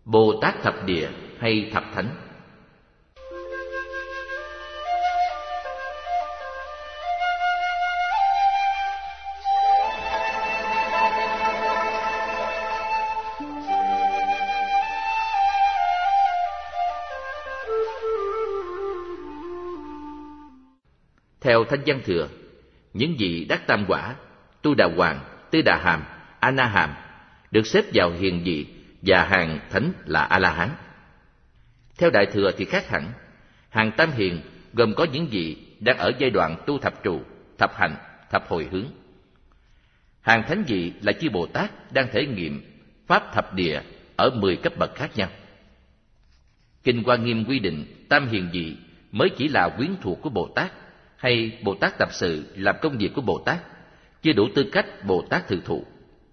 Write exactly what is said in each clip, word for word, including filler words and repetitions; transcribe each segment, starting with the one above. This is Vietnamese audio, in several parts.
Bồ Tát thập địa hay thập thánh. Theo Thanh Văn Thừa, những vị đắc tam quả, Tu Đà Hoàng, Tư Đà Hàm, A Na Hàm được xếp vào hiền vị và hàng thánh là A La Hán. Theo Đại Thừa thì khác hẳn, hàng tam hiền gồm có những vị đang ở giai đoạn tu thập trụ, thập hạnh, thập hồi hướng. Hàng thánh vị là chư Bồ Tát đang thể nghiệm pháp thập địa ở mười cấp bậc khác nhau. Kinh Hoa Nghiêm quy định tam hiền vị mới chỉ là quyến thuộc của Bồ Tát, hay Bồ Tát tập sự làm công việc của Bồ Tát, chưa đủ tư cách Bồ Tát thực thụ.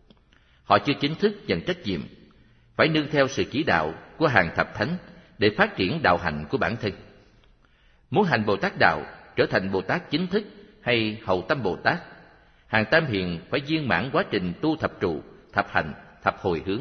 Họ chưa chính thức nhận trách nhiệm, phải nương theo sự chỉ đạo của hàng thập thánh để phát triển đạo hạnh của bản thân. Muốn hành Bồ Tát đạo, trở thành Bồ Tát chính thức hay hậu tâm Bồ Tát, hàng tam hiền phải viên mãn quá trình tu thập trụ, thập hạnh, thập hồi hướng.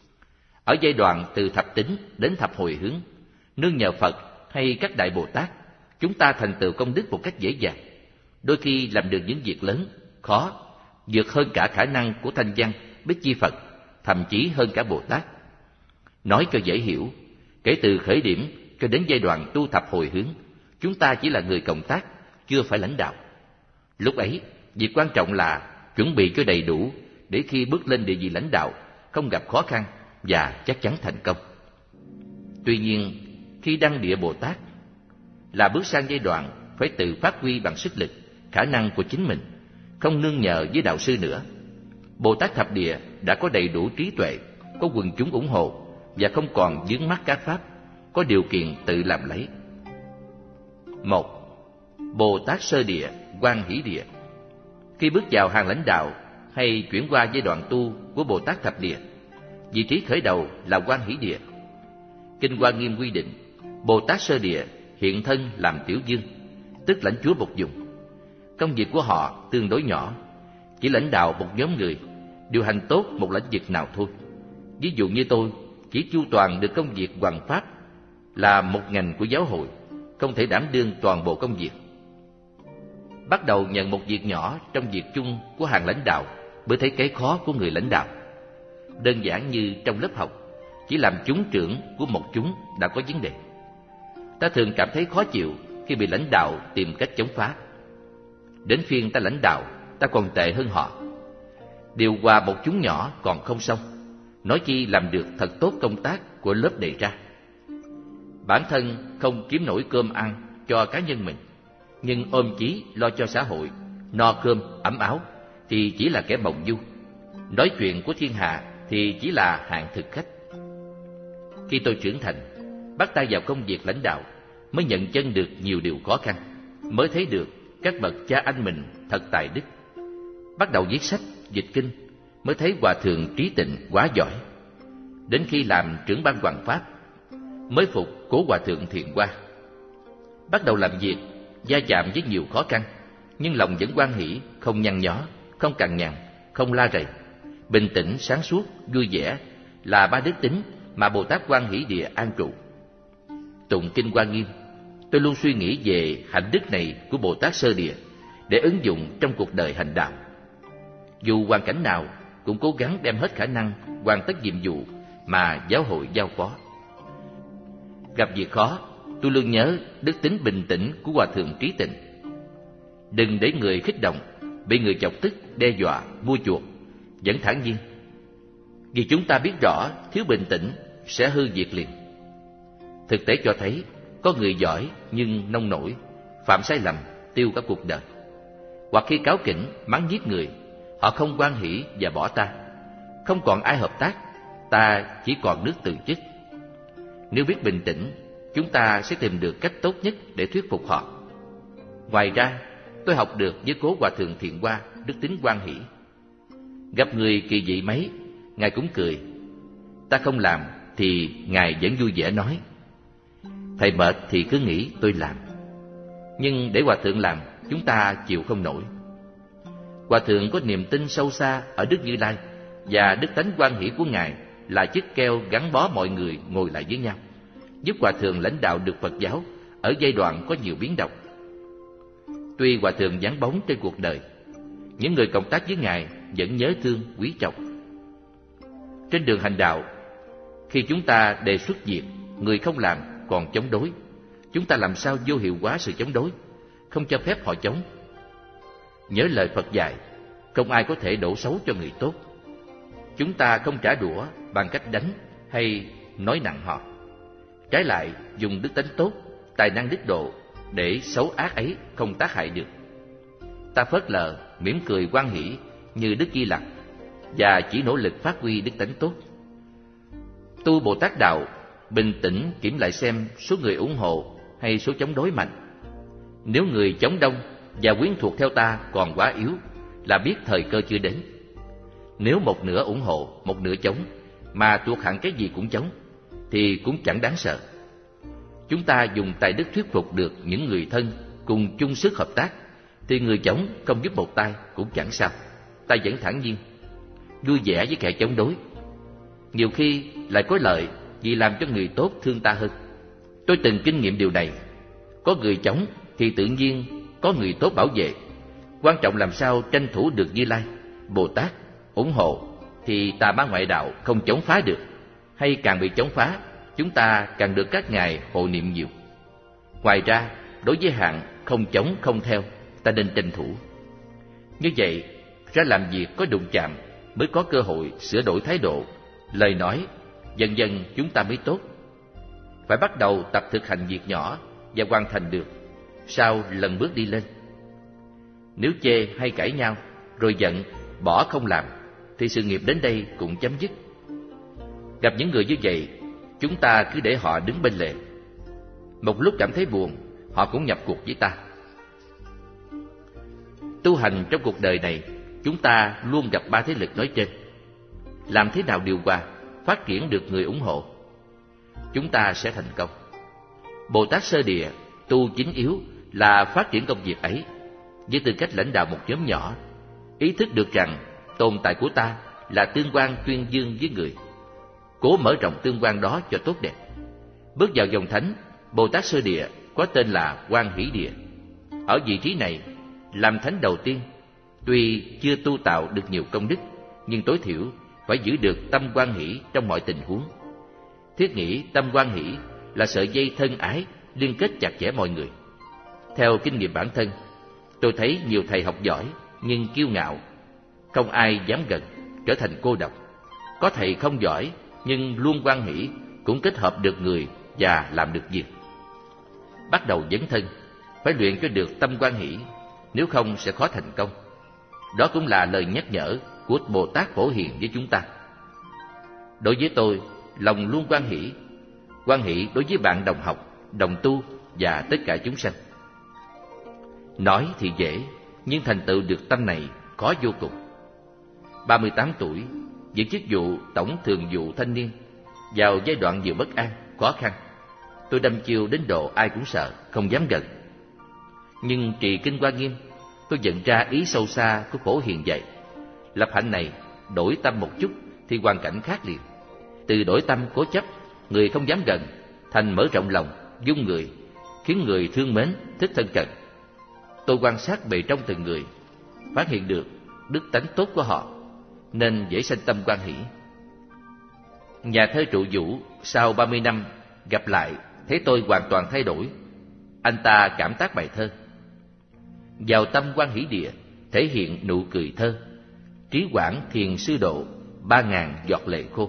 Ở giai đoạn từ thập tính đến thập hồi hướng, nương nhờ Phật hay các đại Bồ Tát, chúng ta thành tựu công đức một cách dễ dàng, đôi khi làm được những việc lớn, khó, vượt hơn cả khả năng của Thanh Văn, Bích Chi Phật, thậm chí hơn cả Bồ Tát. Nói cho dễ hiểu, kể từ khởi điểm cho đến giai đoạn tu thập hồi hướng, chúng ta chỉ là người cộng tác, chưa phải lãnh đạo. Lúc ấy, việc quan trọng là chuẩn bị cho đầy đủ để khi bước lên địa vị lãnh đạo, không gặp khó khăn và chắc chắn thành công. Tuy nhiên, khi đăng địa Bồ Tát, là bước sang giai đoạn phải tự phát huy bằng sức lực, khả năng của chính mình, không nương nhờ với đạo sư nữa. Bồ Tát thập địa đã có đầy đủ trí tuệ, có quần chúng ủng hộ và không còn vướng mắc các pháp, có điều kiện tự làm lấy. Một, Bồ Tát sơ địa, Quan Hỷ địa. Khi bước vào hàng lãnh đạo hay chuyển qua giai đoạn tu của Bồ Tát thập địa, vị trí khởi đầu là Quan Hỷ địa. Kinh Hoa Nghiêm quy định, Bồ Tát sơ địa hiện thân làm tiểu dương, tức lãnh chúa một vùng. Công việc của họ tương đối nhỏ, chỉ lãnh đạo một nhóm người, điều hành tốt một lĩnh vực nào thôi. Ví dụ như tôi, chỉ chu toàn được công việc hoằng pháp, là một ngành của giáo hội, không thể đảm đương toàn bộ công việc. Bắt đầu nhận một việc nhỏ trong việc chung của hàng lãnh đạo mới thấy cái khó của người lãnh đạo. Đơn giản như trong lớp học, chỉ làm chúng trưởng của một chúng đã có vấn đề. Ta thường cảm thấy khó chịu khi bị lãnh đạo tìm cách chống phá. Đến phiên ta lãnh đạo, ta còn tệ hơn họ. Điều hòa một chúng nhỏ còn không xong, nói chi làm được thật tốt công tác của lớp đề ra. Bản thân không kiếm nổi cơm ăn cho cá nhân mình, nhưng ôm chí lo cho xã hội, no cơm, ấm áo, thì chỉ là kẻ bồng du. Nói chuyện của thiên hạ thì chỉ là hạng thực khách. Khi tôi trưởng thành, bắt tay vào công việc lãnh đạo, mới nhận chân được nhiều điều khó khăn, mới thấy được các bậc cha anh mình thật tài đức. Bắt đầu viết sách, dịch kinh, mới thấy Hòa Thượng Trí Tịnh quá giỏi. Đến khi làm trưởng ban hoằng pháp, mới phục Cố Hòa Thượng Thiện Hoa. Bắt đầu làm việc, va chạm với nhiều khó khăn, nhưng lòng vẫn hoan hỷ, không nhăn nhó, không cằn nhằn, không la rầy. Bình tĩnh, sáng suốt, vui vẻ là ba đức tính mà Bồ Tát Quan Hỷ địa an trụ. Tụng Kinh Hoa Nghiêm, tôi luôn suy nghĩ về hạnh đức này của Bồ Tát sơ địa để ứng dụng trong cuộc đời hành đạo. Dù hoàn cảnh nào, cũng cố gắng đem hết khả năng hoàn tất nhiệm vụ mà giáo hội giao phó. Gặp việc khó, tôi luôn nhớ đức tính bình tĩnh của Hòa Thượng Trí Tịnh. Đừng để người khích động, bị người chọc tức, đe dọa, mua chuộc, vẫn thản nhiên. Vì chúng ta biết rõ thiếu bình tĩnh sẽ hư việc liền. Thực tế cho thấy có người giỏi nhưng nông nổi, phạm sai lầm, tiêu cả cuộc đời. Hoặc khi cáu kỉnh, mắng giết người, họ không hoan hỷ và bỏ ta. Không còn ai hợp tác, ta chỉ còn nước từ chức. Nếu biết bình tĩnh, chúng ta sẽ tìm được cách tốt nhất để thuyết phục họ. Ngoài ra, tôi học được với Cố Hòa Thượng Thiện Hoa đức tính hoan hỷ. Gặp người kỳ dị mấy, Ngài cũng cười. Ta không làm thì Ngài vẫn vui vẻ nói, thầy mệt thì cứ nghĩ tôi làm. Nhưng để Hòa Thượng làm, chúng ta chịu không nổi. Hòa Thượng có niềm tin sâu xa ở Đức Như Lai, và đức tánh hoan hỷ của Ngài là chiếc keo gắn bó mọi người ngồi lại với nhau, giúp Hòa Thượng lãnh đạo được Phật giáo ở giai đoạn có nhiều biến động. Tuy Hòa Thượng vắng bóng trên cuộc đời, những người cộng tác với Ngài vẫn nhớ thương quý trọng. Trên đường hành đạo, khi chúng ta đề xuất việc người không làm còn chống đối, chúng ta làm sao vô hiệu hóa sự chống đối, không cho phép họ chống. Nhớ lời Phật dạy, không ai có thể đổ xấu cho người tốt. Chúng ta không trả đũa bằng cách đánh hay nói nặng họ. Trái lại, dùng đức tánh tốt, tài năng đức độ để xấu ác ấy không tác hại được. Ta phớt lờ, mỉm cười hoan hỷ như Đức Di Lặc và chỉ nỗ lực phát huy đức tánh tốt. Tu Bồ Tát đạo, bình tĩnh kiểm lại xem số người ủng hộ hay số chống đối mạnh. Nếu người chống đông và quyến thuộc theo ta còn quá yếu, là biết thời cơ chưa đến. Nếu một nửa ủng hộ, một nửa chống, mà thuộc hạng cái gì cũng chống, thì cũng chẳng đáng sợ. Chúng ta dùng tài đức thuyết phục được những người thân cùng chung sức hợp tác, thì người chống không giúp một tay cũng chẳng sao. Ta vẫn thản nhiên, vui vẻ với kẻ chống đối. Nhiều khi lại có lợi vì làm cho người tốt thương ta hơn. Tôi từng kinh nghiệm điều này. Có người chống thì tự nhiên có người tốt bảo vệ. Quan trọng làm sao tranh thủ được Như Lai, Bồ Tát ủng hộ, thì tà ma ngoại đạo không chống phá được. Hay càng bị chống phá, chúng ta càng được các ngài hộ niệm nhiều. Ngoài ra, đối với hạng không chống không theo, ta nên tranh thủ. Như vậy, ra làm việc có đụng chạm mới có cơ hội sửa đổi thái độ, lời nói, dần dần chúng ta mới tốt. Phải bắt đầu tập thực hành việc nhỏ và hoàn thành được, sau lần bước đi lên. Nếu chê hay cãi nhau, rồi giận, bỏ không làm, thì sự nghiệp đến đây cũng chấm dứt. Gặp những người như vậy, chúng ta cứ để họ đứng bên lề. Một lúc cảm thấy buồn, họ cũng nhập cuộc với ta. Tu hành trong cuộc đời này, chúng ta luôn gặp ba thế lực nói trên. Làm thế nào điều hòa, phát triển được người ủng hộ, chúng ta sẽ thành công. Bồ Tát Sơ Địa tu chính yếu là phát triển công việc ấy với tư cách lãnh đạo một nhóm nhỏ, ý thức được rằng tồn tại của ta là tương quan tuyên dương với người, cố mở rộng tương quan đó cho tốt đẹp. Bước vào dòng thánh, Bồ Tát Sơ Địa có tên là Hoan Hỷ Địa. Ở vị trí này, làm thánh đầu tiên, tuy chưa tu tạo được nhiều công đức, nhưng tối thiểu phải giữ được tâm hoan hỷ trong mọi tình huống. Thiết nghĩ tâm hoan hỷ là sợi dây thân ái liên kết chặt chẽ mọi người. Theo kinh nghiệm bản thân, tôi thấy nhiều thầy học giỏi nhưng kiêu ngạo, không ai dám gần, trở thành cô độc. Có thầy không giỏi nhưng luôn hoan hỷ, cũng kết hợp được người và làm được việc. Bắt đầu dấn thân, phải luyện cho được tâm hoan hỷ, nếu không sẽ khó thành công. Đó cũng là lời nhắc nhở của Bồ Tát Phổ Hiền với chúng ta. Đối với tôi, lòng luôn hoan hỷ, hoan hỷ đối với bạn đồng học, đồng tu và tất cả chúng sanh. Nói thì dễ, nhưng thành tựu được tâm này khó vô cùng. ba mươi tám tuổi, giữ chức vụ tổng thường vụ thanh niên, vào giai đoạn vừa bất an, khó khăn, tôi đâm chiêu đến độ ai cũng sợ, không dám gần. Nhưng trì kinh Hoa Nghiêm, tôi nhận ra ý sâu xa của Phổ Hiền dạy. Lập hạnh này, đổi tâm một chút thì hoàn cảnh khác liền. Từ đổi tâm cố chấp, người không dám gần, thành mở rộng lòng, dung người, khiến người thương mến, thích thân cận. Tôi quan sát bề trong từng người, phát hiện được đức tánh tốt của họ, nên dễ sanh tâm hoan hỷ. Nhà thơ Trụ Vũ sau ba mươi năm gặp lại, thấy tôi hoàn toàn thay đổi. Anh ta cảm tác bài thơ: vào tâm hoan hỷ địa, thể hiện nụ cười thơ, trí quảng thiền sư độ, ba ngàn giọt lệ khô.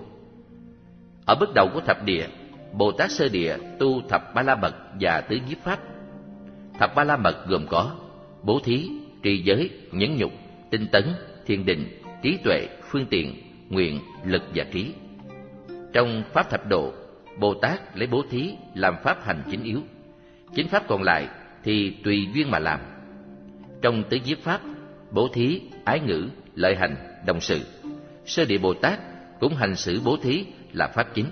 Ở bước đầu của thập địa, Bồ Tát Sơ Địa tu thập ba la mật và tứ nhiếp pháp. Thập ba la mật gồm có bố thí, trì giới, nhẫn nhục, tinh tấn, thiền định, trí tuệ, phương tiện, nguyện, lực và trí. Trong pháp thập độ, Bồ Tát lấy bố thí làm pháp hành chính yếu, chính pháp còn lại thì tùy duyên mà làm. Trong tứ nhiếp pháp, bố thí, ái ngữ, lợi hành, đồng sự, Sơ Địa Bồ Tát cũng hành xử bố thí là pháp chính.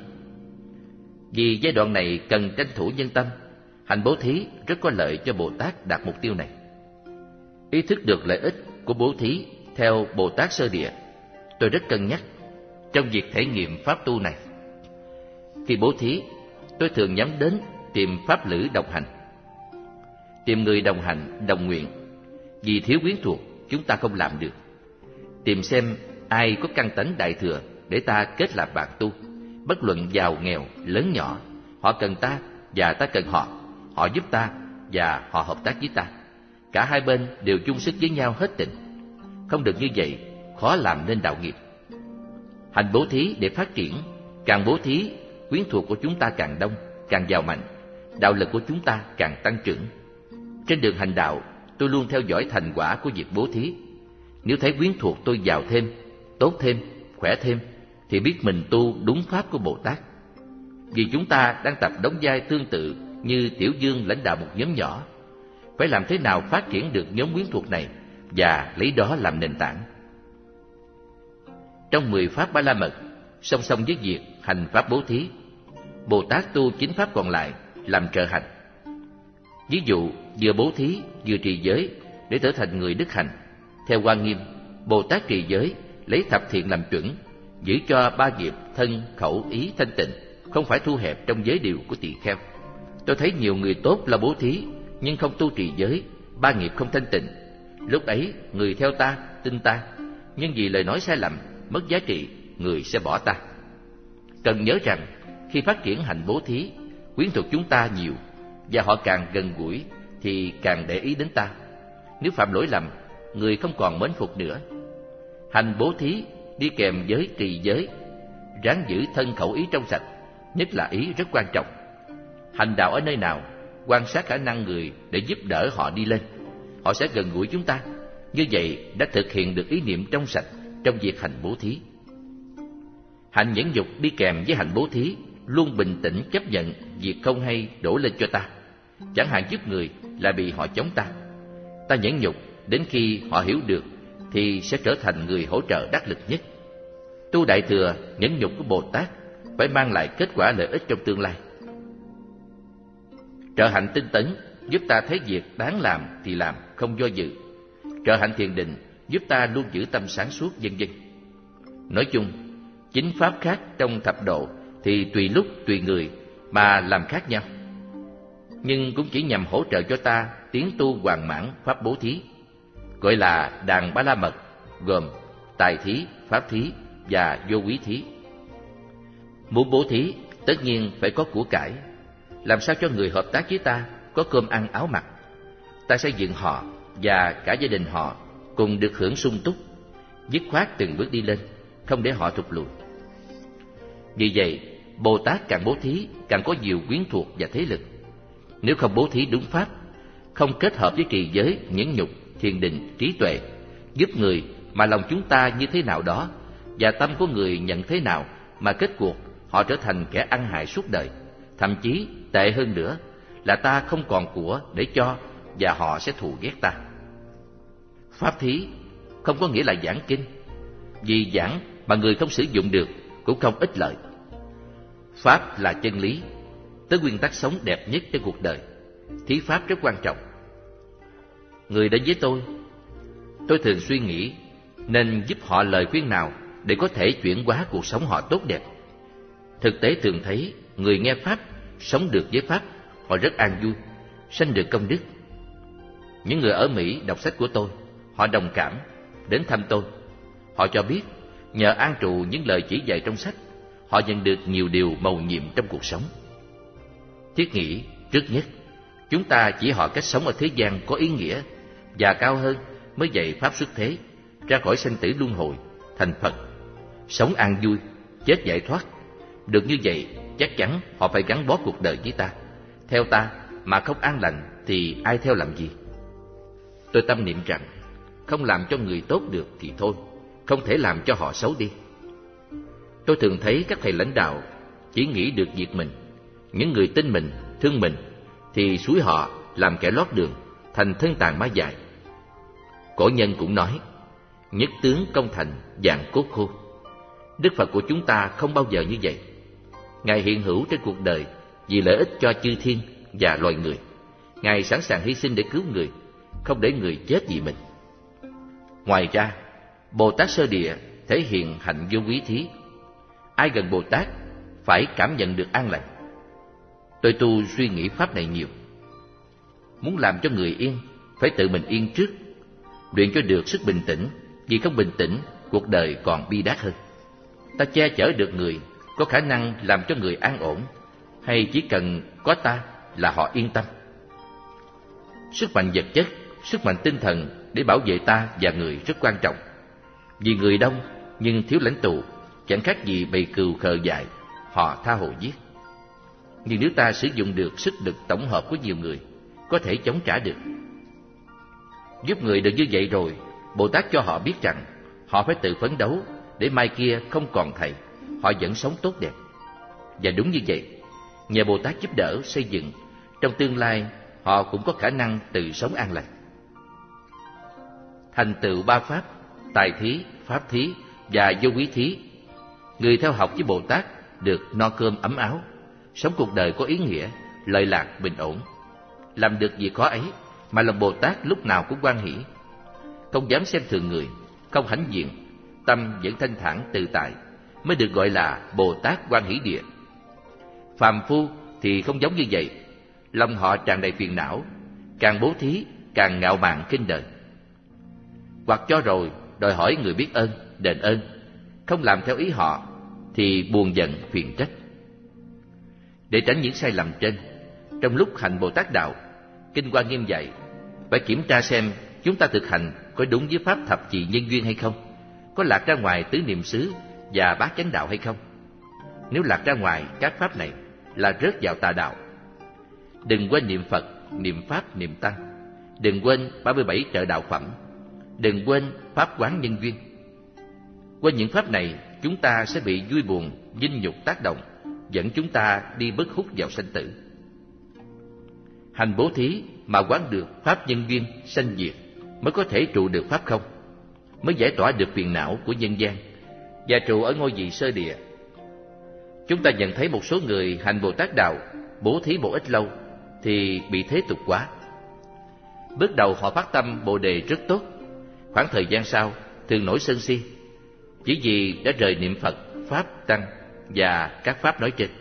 Vì giai đoạn này cần tranh thủ nhân tâm, hành bố thí rất có lợi cho Bồ Tát đạt mục tiêu này. Ý thức được lợi ích của bố thí theo Bồ Tát Sơ Địa, tôi rất cân nhắc, trong việc thể nghiệm pháp tu này. Khi bố thí, tôi thường nhắm đến tìm pháp lữ đồng hành, tìm người đồng hành, đồng nguyện. Vì thiếu quyến thuộc, chúng ta không làm được. Tìm xem ai có căn tánh đại thừa để ta kết làm bạn tu. Bất luận giàu nghèo, lớn nhỏ, họ cần ta và ta cần họ. Họ giúp ta và họ hợp tác với ta. Cả hai bên đều chung sức với nhau hết tình. Không được như vậy, khó làm nên đạo nghiệp. Hành bố thí để phát triển. Càng bố thí, quyến thuộc của chúng ta càng đông, càng giàu mạnh. Đạo lực của chúng ta càng tăng trưởng. Trên đường hành đạo, tôi luôn theo dõi thành quả của việc bố thí. Nếu thấy quyến thuộc tôi giàu thêm, tốt thêm, khỏe thêm, thì biết mình tu đúng pháp của Bồ Tát. Vì chúng ta đang tập đóng vai tương tự như Tiểu Dương lãnh đạo một nhóm nhỏ. Phải làm thế nào phát triển được nhóm quyến thuộc này và lấy đó làm nền tảng. Trong mười pháp Ba La Mật, song song với việc hành pháp bố thí, Bồ Tát tu chín pháp còn lại làm trợ hành. Ví dụ, vừa bố thí vừa trì giới để trở thành người đức hạnh. Theo Quan Nghiêm, Bồ Tát trì giới lấy thập thiện làm chuẩn, giữ cho ba nghiệp thân, khẩu, ý thanh tịnh, không phải thu hẹp trong giới điều của tỳ kheo. Tôi thấy nhiều người tốt là bố thí nhưng không tu trì giới, ba nghiệp không thanh tịnh. Lúc ấy người theo ta, tin ta, nhưng vì lời nói sai lầm, mất giá trị, người sẽ bỏ ta. Cần nhớ rằng khi phát triển hành bố thí, quyến thuộc chúng ta nhiều và họ càng gần gũi thì càng để ý đến ta. Nếu phạm lỗi lầm, người không còn mến phục nữa. Hành bố thí đi kèm với trì giới, ráng giữ thân khẩu ý trong sạch, nhất là ý rất quan trọng. Hành đạo ở nơi nào, quan sát khả năng người để giúp đỡ họ đi lên. Họ sẽ gần gũi chúng ta. Như vậy đã thực hiện được ý niệm trong sạch trong việc hành bố thí. Hành nhẫn nhục đi kèm với hành bố thí luôn bình tĩnh chấp nhận việc không hay đổ lên cho ta. Chẳng hạn giúp người là bị họ chống ta. Ta nhẫn nhục đến khi họ hiểu được thì sẽ trở thành người hỗ trợ đắc lực nhất. Tu đại thừa nhẫn nhục của Bồ Tát phải mang lại kết quả lợi ích trong tương lai. Trợ hạnh tinh tấn giúp ta thấy việc đáng làm thì làm, không do dự. Trợ hạnh thiền định giúp ta luôn giữ tâm sáng suốt, vân vân. Nói chung, chính pháp khác trong thập độ thì tùy lúc tùy người mà làm khác nhau, nhưng cũng chỉ nhằm hỗ trợ cho ta tiến tu hoàn mãn pháp bố thí, gọi là đàn Ba La Mật, gồm tài thí, pháp thí và vô quý thí. Muốn bố thí, tất nhiên phải có của cải. Làm sao cho người hợp tác với ta có cơm ăn áo mặc? Ta xây dựng họ và cả gia đình họ cùng được hưởng sung túc, dứt khoát từng bước đi lên, không để họ thụt lùi. Vì vậy, Bồ Tát càng bố thí càng có nhiều quyến thuộc và thế lực. Nếu không bố thí đúng pháp, không kết hợp với trì giới, nhẫn nhục, thiền định, trí tuệ, giúp người mà lòng chúng ta như thế nào đó và tâm của người nhận thế nào, mà kết cuộc họ trở thành kẻ ăn hại suốt đời. Thậm chí tệ hơn nữa là ta không còn của để cho và họ sẽ thù ghét ta. Pháp thí không có nghĩa là giảng kinh, vì giảng mà người không sử dụng được cũng không ích lợi. Pháp là chân lý, tới nguyên tắc sống đẹp nhất trong cuộc đời. Thí pháp rất quan trọng. Người đến với tôi, tôi thường suy nghĩ nên giúp họ lời khuyên nào để có thể chuyển hóa cuộc sống họ tốt đẹp. Thực tế thường thấy người nghe pháp, sống được với pháp, họ rất an vui, sanh được công đức. Những người ở Mỹ đọc sách của tôi, họ đồng cảm, đến thăm tôi. Họ cho biết nhờ an trụ những lời chỉ dạy trong sách, họ nhận được nhiều điều mầu nhiệm trong cuộc sống. Thiết nghĩ trước nhất, chúng ta chỉ họ cách sống ở thế gian có ý nghĩa, và cao hơn mới dạy pháp xuất thế, ra khỏi sanh tử luân hồi, thành Phật, sống an vui, chết giải thoát. Được như vậy, chắc chắn họ phải gắn bó cuộc đời với ta. Theo ta mà không an lành thì ai theo làm gì? Tôi tâm niệm rằng không làm cho người tốt được thì thôi, không thể làm cho họ xấu đi. Tôi thường thấy các thầy lãnh đạo chỉ nghĩ được việc mình. Những người tin mình, thương mình thì xúi họ làm kẻ lót đường, thành thân tàn ma dại. Cổ nhân cũng nói, nhất tướng công thành, vạn cốt khô. Đức Phật của chúng ta không bao giờ như vậy. Ngài hiện hữu trên cuộc đời vì lợi ích cho chư thiên và loài người. Ngài sẵn sàng hy sinh để cứu người, không để người chết vì mình. Ngoài ra, Bồ Tát Sơ Địa thể hiện hạnh vô quý thí. ai gần Bồ Tát phải cảm nhận được an lành. Tôi tu suy nghĩ pháp này nhiều. Muốn làm cho người yên, phải tự mình yên trước, luyện cho được sức bình tĩnh, vì không bình tĩnh, cuộc đời còn bi đát hơn. Ta che chở được người, có khả năng làm cho người an ổn, hay chỉ cần có ta là họ yên tâm? Sức mạnh vật chất, sức mạnh tinh thần để bảo vệ ta và người rất quan trọng. Vì người đông nhưng thiếu lãnh tụ, chẳng khác gì bầy cừu khờ dại, họ tha hồ giết. Nhưng nếu ta sử dụng được sức lực tổng hợp của nhiều người, có thể chống trả được. Giúp người được như vậy rồi, Bồ Tát cho họ biết rằng họ phải tự phấn đấu để mai kia không còn thầy, họ vẫn sống tốt đẹp. Và đúng như vậy, nhờ Bồ Tát giúp đỡ xây dựng, trong tương lai họ cũng có khả năng tự sống an lành. Thành tựu ba pháp, tài thí, pháp thí và vô quý thí, người theo học với Bồ Tát được no cơm ấm áo, sống cuộc đời có ý nghĩa, lợi lạc bình ổn. Làm được việc khó ấy mà lòng Bồ Tát lúc nào cũng hoan hỷ, không dám xem thường người, không hãnh diện, tâm vẫn thanh thản tự tại, mới được gọi là Bồ Tát Hoan Hỷ Địa. Phàm phu thì không giống như vậy, lòng họ tràn đầy phiền não, càng bố thí càng ngạo mạn khinh đời, hoặc cho rồi đòi hỏi người biết ơn, đền ơn, không làm theo ý họ thì buồn giận phiền trách. Để tránh những sai lầm trên, trong lúc hành Bồ Tát đạo, Kinh Hoa Nghiêm dạy phải kiểm tra xem chúng ta thực hành có đúng với pháp thập trì nhân duyên hay không, có lạc ra ngoài tứ niệm xứ và bát chánh đạo hay không. Nếu lạc ra ngoài các pháp này là rớt vào tà đạo. Đừng quên niệm Phật, niệm Pháp, niệm Tăng. Đừng quên ba mươi bảy trợ đạo phẩm. Đừng quên pháp quán nhân duyên. Quên những pháp này, chúng ta sẽ bị vui buồn, dinh nhục tác động, dẫn chúng ta đi bức hút vào sanh tử. Hành bố thí mà quán được pháp nhân duyên sanh diệt mới có thể trụ được pháp không, mới giải tỏa được phiền não của nhân gian và trụ ở ngôi vị sơ địa. Chúng ta nhận thấy một số người hành Bồ Tát đạo, bố thí một ít lâu thì bị thế tục quá. Bước đầu họ phát tâm Bồ đề rất tốt, khoảng thời gian sau thường nổi sân si, chỉ vì đã rời niệm Phật, Pháp, Tăng và các pháp nói trên.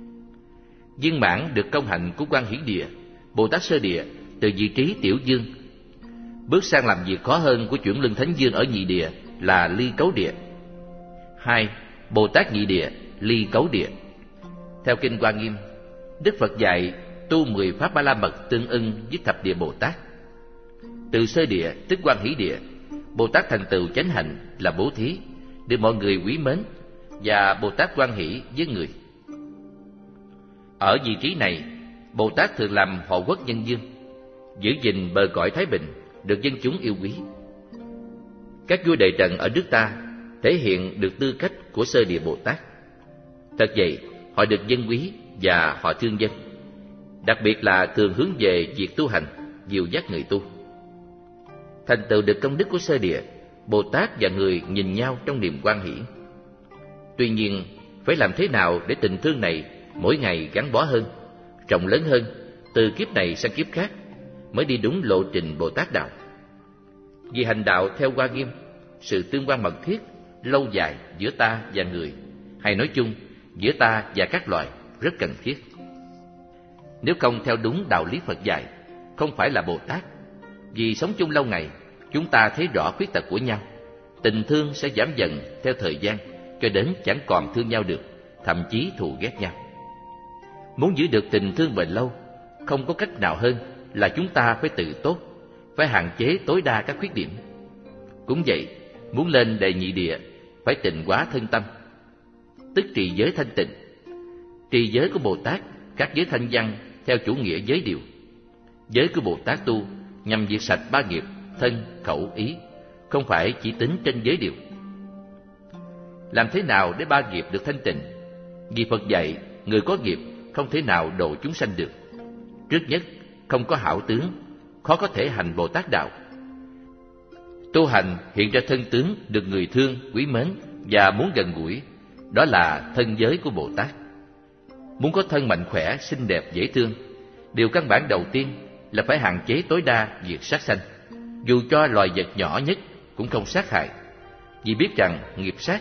Viên mãn được công hạnh của Hoan Hỷ Địa, Bồ Tát sơ địa từ vị trí tiểu dương, bước sang làm việc khó hơn của chuyển luân thánh dương ở nhị địa là ly cấu địa. Hai, Bồ Tát nhị địa, ly cấu địa. Theo Kinh Hoa Nghiêm, Đức Phật dạy tu mười pháp ba la mật tương ưng với thập địa Bồ Tát. Từ sơ địa tức Hoan Hỷ địa, Bồ Tát thành tựu chánh hạnh là bố thí, được mọi người quý mến, và Bồ Tát hoan hỷ với người. Ở vị trí này, Bồ Tát thường làm hộ quốc nhân dương, giữ gìn bờ cõi thái bình, được dân chúng yêu quý. Các vua đời Trần ở nước ta thể hiện được tư cách của sơ địa Bồ Tát. Thật vậy, họ được dân quý và họ thương dân, đặc biệt là thường hướng về việc tu hành, dìu dắt người tu. Thành tựu được công đức của sơ địa, Bồ Tát và người nhìn nhau trong niềm hoan hỷ. Tuy nhiên, phải làm thế nào để tình thương này mỗi ngày gắn bó hơn, rộng lớn hơn, từ kiếp này sang kiếp khác, mới đi đúng lộ trình Bồ Tát đạo. Vì hành đạo theo Hoa Nghiêm, sự tương quan mật thiết, lâu dài giữa ta và người, hay nói chung giữa ta và các loài, rất cần thiết. Nếu không theo đúng đạo lý Phật dạy, không phải là Bồ Tát. Vì sống chung lâu ngày, chúng ta thấy rõ khuyết tật của nhau, tình thương sẽ giảm dần theo thời gian, cho đến chẳng còn thương nhau được, thậm chí thù ghét nhau. Muốn giữ được tình thương bền lâu, không có cách nào hơn là chúng ta phải tự tốt, phải hạn chế tối đa các khuyết điểm. Cũng vậy, muốn lên đề nhị địa, phải tịnh hóa thân tâm, tức trì giới thanh tịnh. Trì giới của Bồ Tát, các giới thanh văn theo chủ nghĩa giới điều. Giới của Bồ Tát tu nhằm diệt sạch ba nghiệp, thân, khẩu, ý, không phải chỉ tính trên giới điều. Làm thế nào để ba nghiệp được thanh tịnh? Vì Phật dạy, người có nghiệp không thể nào độ chúng sanh được. Trước nhất, không có hảo tướng, khó có thể hành Bồ Tát đạo. Tu hành hiện ra thân tướng được người thương, quý mến và muốn gần gũi, đó là thân giới của Bồ Tát. Muốn có thân mạnh khỏe, xinh đẹp, dễ thương, điều căn bản đầu tiên là phải hạn chế tối đa việc sát sanh, dù cho loài vật nhỏ nhất cũng không sát hại, vì biết rằng nghiệp sát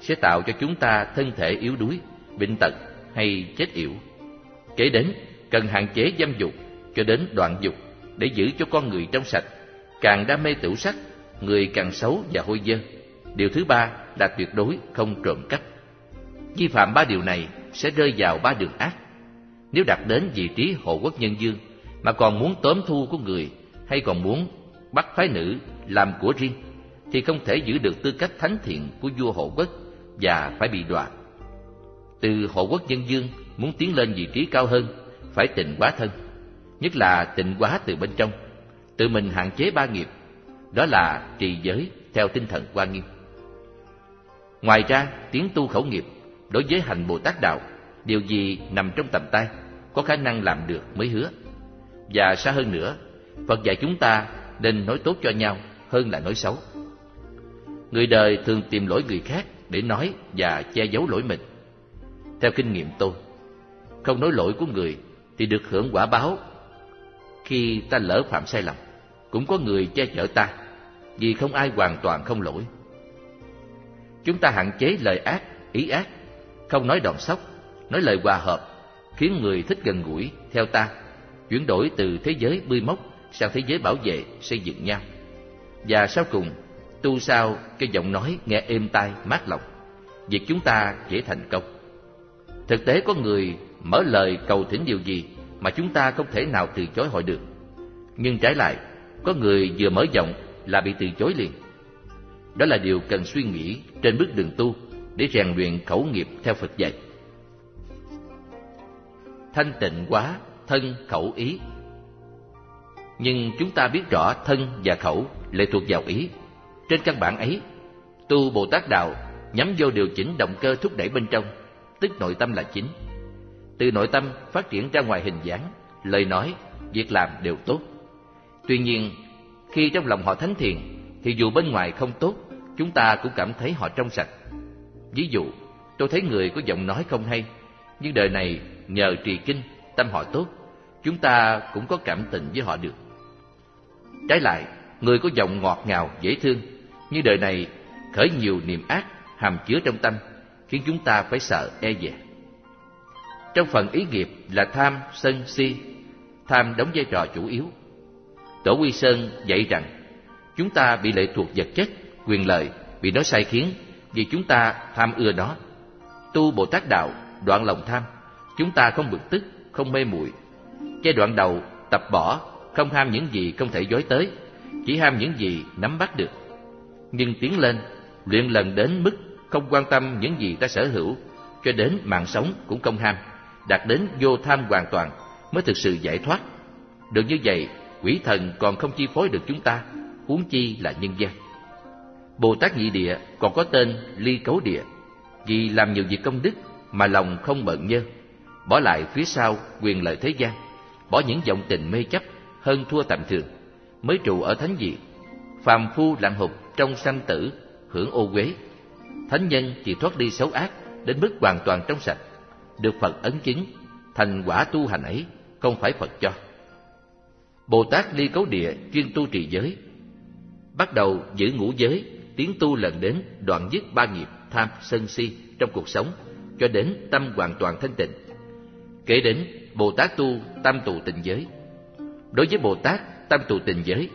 sẽ tạo cho chúng ta thân thể yếu đuối, bệnh tật hay chết yểu. Kế đến, cần hạn chế dâm dục cho đến đoạn dục để giữ cho con người trong sạch. Càng đam mê tửu sắc, người càng xấu và hôi dơ. Điều thứ ba là tuyệt đối không trộm cắp. Vi phạm ba điều này sẽ rơi vào ba đường ác. Nếu đạt đến vị trí hộ quốc nhân dương mà còn muốn tóm thu của người hay còn muốn bắt phái nữ làm của riêng thì không thể giữ được tư cách thánh thiện của vua hộ quốc và phải bị đọa. Từ hộ quốc nhân dương muốn tiến lên vị trí cao hơn phải tịnh hóa thân, nhất là tịnh hóa từ bên trong, tự mình hạn chế ba nghiệp, đó là trì giới theo tinh thần Hoa Nghiêm. Ngoài ra, tiến tu khẩu nghiệp đối với hành Bồ Tát đạo, điều gì nằm trong tầm tay, có khả năng làm được mới hứa. Và xa hơn nữa, Phật dạy chúng ta nên nói tốt cho nhau hơn là nói xấu. Người đời thường tìm lỗi người khác để nói và che giấu lỗi mình. Theo kinh nghiệm tôi, không nói lỗi của người thì được hưởng quả báo. Khi ta lỡ phạm sai lầm, cũng có người che chở ta, vì không ai hoàn toàn không lỗi. Chúng ta hạn chế lời ác, ý ác, không nói đòn sóc, nói lời hòa hợp, khiến người thích gần gũi theo ta, chuyển đổi từ thế giới bươi móc sang thế giới bảo vệ, xây dựng nhau. Và sau cùng, tu sao cho giọng nói nghe êm tai, mát lòng, việc chúng ta dễ thành công. Thực tế có người mở lời cầu thỉnh điều gì mà chúng ta không thể nào từ chối họ được. Nhưng trái lại, có người vừa mở giọng là bị từ chối liền. Đó là điều cần suy nghĩ trên bước đường tu để rèn luyện khẩu nghiệp theo Phật dạy. Thanh tịnh hóa thân khẩu ý. Nhưng chúng ta biết rõ thân và khẩu lệ thuộc vào ý. Trên căn bản ấy, tu Bồ Tát đạo nhắm vô điều chỉnh động cơ thúc đẩy bên trong, tức nội tâm là chính. Từ nội tâm phát triển ra ngoài hình dáng, lời nói, việc làm đều tốt. Tuy nhiên, khi trong lòng họ thánh thiện, thì dù bên ngoài không tốt, chúng ta cũng cảm thấy họ trong sạch. Ví dụ, tôi thấy người có giọng nói không hay, nhưng đời này nhờ trì kinh, tâm họ tốt, chúng ta cũng có cảm tình với họ được. Trái lại, người có giọng ngọt ngào, dễ thương, nhưng đời này khởi nhiều niềm ác, hàm chứa trong tâm, khiến chúng ta phải sợ, e dè. Trong phần ý nghiệp là tham, sân, si, tham đóng vai trò chủ yếu. Tổ Quy Sơn dạy rằng, chúng ta bị lệ thuộc vật chất, quyền lợi, bị nó sai khiến, vì chúng ta tham ưa nó. Tu Bồ Tát đạo, đoạn lòng tham, chúng ta không bực tức, không mê muội. Giai đoạn đầu, tập bỏ, không ham những gì không thể dối tới, chỉ ham những gì nắm bắt được. Nhưng tiến lên, luyện lần đến mức không quan tâm những gì ta sở hữu, cho đến mạng sống cũng không ham, đạt đến vô tham hoàn toàn mới thực sự giải thoát. Được như vậy, quỷ thần còn không chi phối được chúng ta, huống chi là nhân gian. Bồ Tát Nhị Địa còn có tên Ly Cấu Địa, vì làm nhiều việc công đức mà lòng không bận nhơ, bỏ lại phía sau quyền lợi thế gian, bỏ những vọng tình mê chấp hơn thua tầm thường, mới trụ ở thánh vị. Phàm phu lặng hụt trong sanh tử, hưởng ô uế. Thánh nhân thì thoát đi xấu ác đến mức hoàn toàn trong sạch, được Phật ấn chứng. Thành quả tu hành ấy không phải Phật cho. Bồ Tát Ly Cấu Địa chuyên tu trì giới, bắt đầu giữ ngũ giới, tiến tu lần đến đoạn dứt ba nghiệp tham sân si trong cuộc sống, cho đến tâm hoàn toàn thanh tịnh. Kể đến Bồ Tát tu tam tù tịnh giới. Đối với Bồ Tát, tam tù tịnh giới,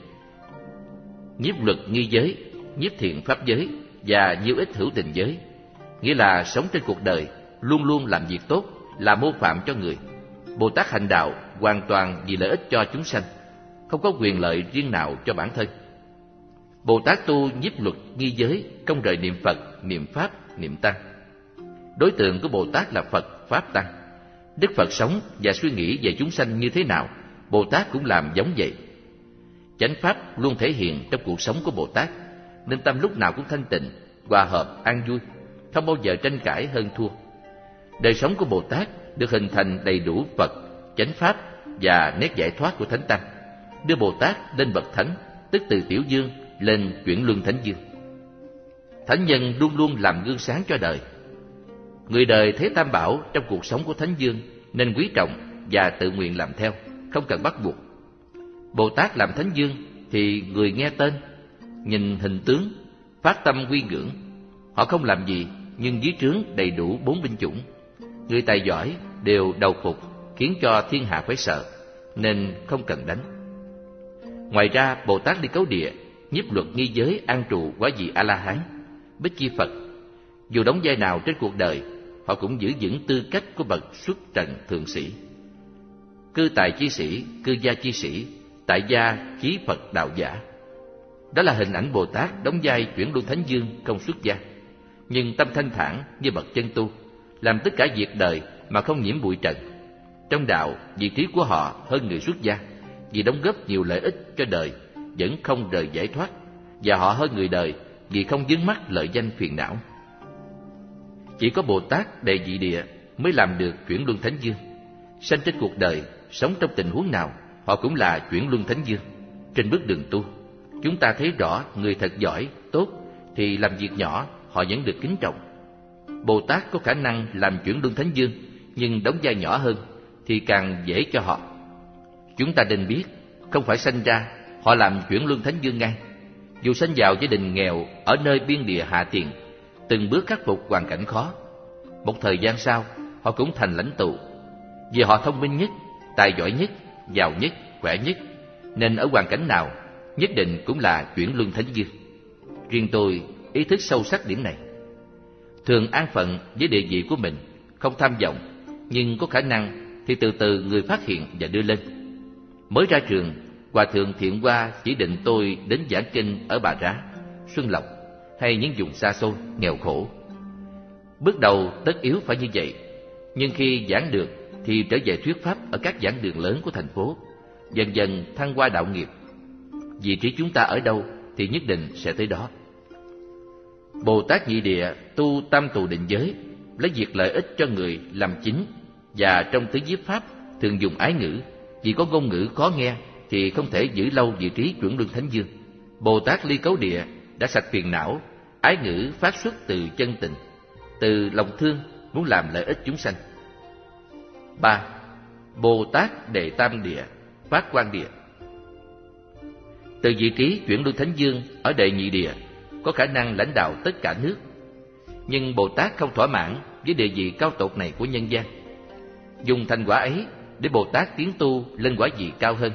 nhiếp luật nghi giới, nhiếp thiện pháp giới và nhiêu ích hữu tình giới, nghĩa là sống trên cuộc đời luôn luôn làm việc tốt, là mô phạm cho người. Bồ Tát hành đạo hoàn toàn vì lợi ích cho chúng sanh, không có quyền lợi riêng nào cho bản thân. Bồ Tát tu nhiếp luật nghi giới, không rời niệm Phật, niệm Pháp, niệm Tăng. Đối tượng của Bồ Tát là Phật, Pháp, Tăng. Đức Phật sống và suy nghĩ về chúng sanh như thế nào, Bồ Tát cũng làm giống vậy. Chánh Pháp luôn thể hiện trong cuộc sống của Bồ Tát, nên tâm lúc nào cũng thanh tịnh, hòa hợp, an vui, không bao giờ tranh cãi hơn thua. Đời sống của Bồ Tát được hình thành đầy đủ Phật, Chánh Pháp và nét giải thoát của Thánh Tăng, đưa Bồ Tát lên bậc thánh, tức từ tiểu dương lên chuyển luân thánh dương. Thánh nhân luôn luôn làm gương sáng cho đời. Người đời thấy tam bảo trong cuộc sống của thánh dương nên quý trọng và tự nguyện làm theo, không cần bắt buộc. Bồ Tát làm thánh dương thì người nghe tên, nhìn hình tướng, phát tâm quy ngưỡng. Họ không làm gì nhưng dưới trướng đầy đủ bốn binh chủng. Người tài giỏi đều đầu phục, khiến cho thiên hạ phải sợ, nên không cần đánh. Ngoài ra, Bồ Tát Ly Cấu Địa, nhiếp luật nghi giới an trụ quả vị A-la-hán, Bích Chi Phật, dù đóng vai nào trên cuộc đời, họ cũng giữ vững tư cách của bậc xuất trần thượng sĩ. Cư tài chi sĩ, cư gia chi sĩ, tại gia chí Phật đạo giả. Đó là hình ảnh Bồ Tát đóng vai chuyển luân thánh dương không xuất gia, nhưng tâm thanh thản như bậc chân tu, làm tất cả việc đời mà không nhiễm bụi trần. Trong đạo, vị trí của họ hơn người xuất gia, vì đóng góp nhiều lợi ích cho đời, vẫn không rời giải thoát, và họ hơn người đời vì không vướng mắc lợi danh phiền não. Chỉ có Bồ Tát Đệ Nhị Địa mới làm được chuyển luân thánh dương. Sanh trên cuộc đời, sống trong tình huống nào, họ cũng là chuyển luân thánh dương. Trên bước đường tu, chúng ta thấy rõ người thật giỏi, tốt thì làm việc nhỏ họ vẫn được kính trọng. Bồ Tát có khả năng làm chuyển luân thánh dương, nhưng đóng vai nhỏ hơn thì càng dễ cho họ. Chúng ta nên biết, không phải sanh ra họ làm chuyển luân thánh dương ngay. Dù sanh vào gia đình nghèo ở nơi biên địa hạ tiền, từng bước khắc phục hoàn cảnh khó, một thời gian sau họ cũng thành lãnh tụ. Vì họ thông minh nhất, tài giỏi nhất, giàu nhất, khỏe nhất, nên ở hoàn cảnh nào nhất định cũng là chuyển luân thánh dương. Riêng tôi ý thức sâu sắc điểm này. Thường an phận với địa vị của mình, không tham vọng, nhưng có khả năng thì từ từ người phát hiện và đưa lên. Mới ra trường, Hòa thượng Thiện Hoa chỉ định tôi đến giảng kinh ở Bà Rá, Xuân Lộc hay những vùng xa xôi, nghèo khổ. Bước đầu tất yếu phải như vậy, nhưng khi giảng được thì trở về thuyết pháp ở các giảng đường lớn của thành phố, dần dần thăng hoa đạo nghiệp. Vị trí chúng ta ở đâu thì nhất định sẽ tới đó. Bồ Tát Nhị Địa tu tam tù định giới, lấy việc lợi ích cho người làm chính, và trong tứ nhiếp pháp thường dùng ái ngữ, vì có ngôn ngữ khó nghe thì không thể giữ lâu vị trí chuyển luân thánh dương. Bồ Tát Ly Cấu Địa đã sạch phiền não, ái ngữ phát xuất từ chân tình, từ lòng thương muốn làm lợi ích chúng sanh. Ba. Bồ Tát Đệ Tam Địa, Phát Quang Địa. Từ vị trí chuyển luân thánh dương ở Đệ Nhị Địa có khả năng lãnh đạo tất cả nước, nhưng Bồ Tát không thỏa mãn với địa vị cao tột này của nhân gian, dùng thành quả ấy để Bồ Tát tiến tu lên quả vị cao hơn.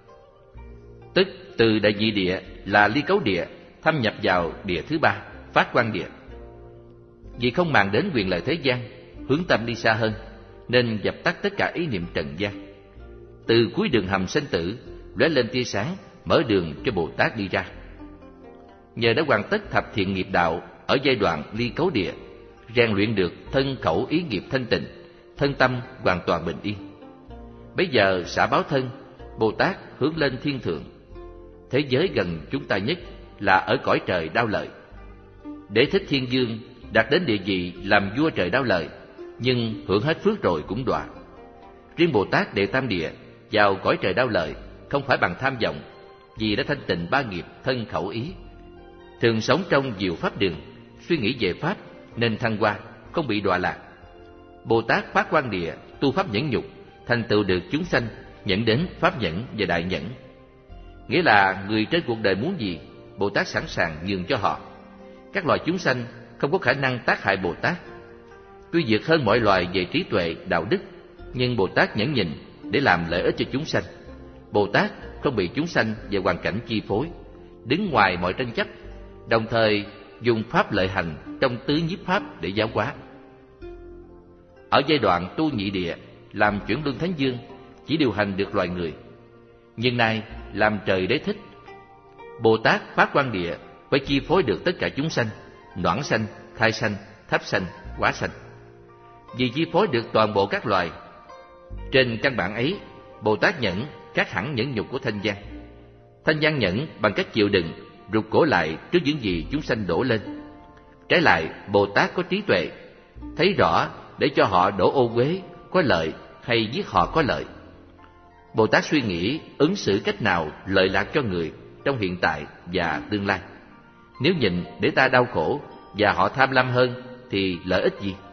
Tức từ Đệ Nhị Địa là Ly Cấu Địa thâm nhập vào địa thứ ba, Phát Quang Địa. Vì không màng đến quyền lợi thế gian, hướng tâm đi xa hơn, nên dập tắt tất cả ý niệm trần gian. Từ cuối đường hầm sinh tử lóe lên tia sáng, mở đường cho Bồ Tát đi ra. Nhờ đã hoàn tất thập thiện nghiệp đạo ở giai đoạn Ly Cấu Địa, rèn luyện được thân khẩu ý nghiệp thanh tịnh, thân tâm hoàn toàn bình yên. Bây giờ xả báo thân, Bồ Tát hướng lên thiên thượng. Thế giới gần chúng ta nhất là ở cõi trời Đao Lợi. Đế Thích Thiên Dương đạt đến địa vị làm vua trời Đao Lợi, nhưng hưởng hết phước rồi cũng đọa. Riêng Bồ Tát Đệ Tam Địa vào cõi trời Đao Lợi không phải bằng tham vọng, vì đã thanh tịnh ba nghiệp thân khẩu ý, thường sống trong diệu pháp đường, suy nghĩ về pháp nên thăng hoa, không bị đọa lạc. Bồ Tát Phát Quang Địa tu pháp nhẫn nhục, thành tựu được chúng sanh nhận đến pháp nhẫn và đại nhẫn. Nghĩa là người trên cuộc đời muốn gì, Bồ Tát sẵn sàng nhường cho họ. Các loài chúng sanh không có khả năng tác hại Bồ Tát. Tuy vượt hơn mọi loài về trí tuệ, đạo đức, nhưng Bồ Tát nhẫn nhịn để làm lợi ích cho chúng sanh. Bồ Tát không bị chúng sanh và hoàn cảnh chi phối, đứng ngoài mọi tranh chấp, đồng thời dùng pháp lợi hành trong tứ nhiếp pháp để giáo hóa. Ở giai đoạn tu Nhị Địa, làm chuyển luân thánh dương chỉ điều hành được loài người, nhưng nay làm trời Đế Thích, Bồ Tát Phát Quang Địa phải chi phối được tất cả chúng sanh, noãn sanh, thai sanh, tháp sanh, hóa sanh. Vì chi phối được toàn bộ các loài, trên căn bản ấy, Bồ Tát nhẫn các hẳn nhẫn nhục của thanh gian. Thanh gian nhẫn bằng cách chịu đựng, rụt cổ lại trước những gì chúng sanh đổ lên. Trái lại, Bồ Tát có trí tuệ, thấy rõ để cho họ đổ ô uế có lợi hay giết họ có lợi. Bồ Tát suy nghĩ ứng xử cách nào lợi lạc cho người trong hiện tại và tương lai. Nếu nhịn để ta đau khổ và họ tham lam hơn thì lợi ích gì?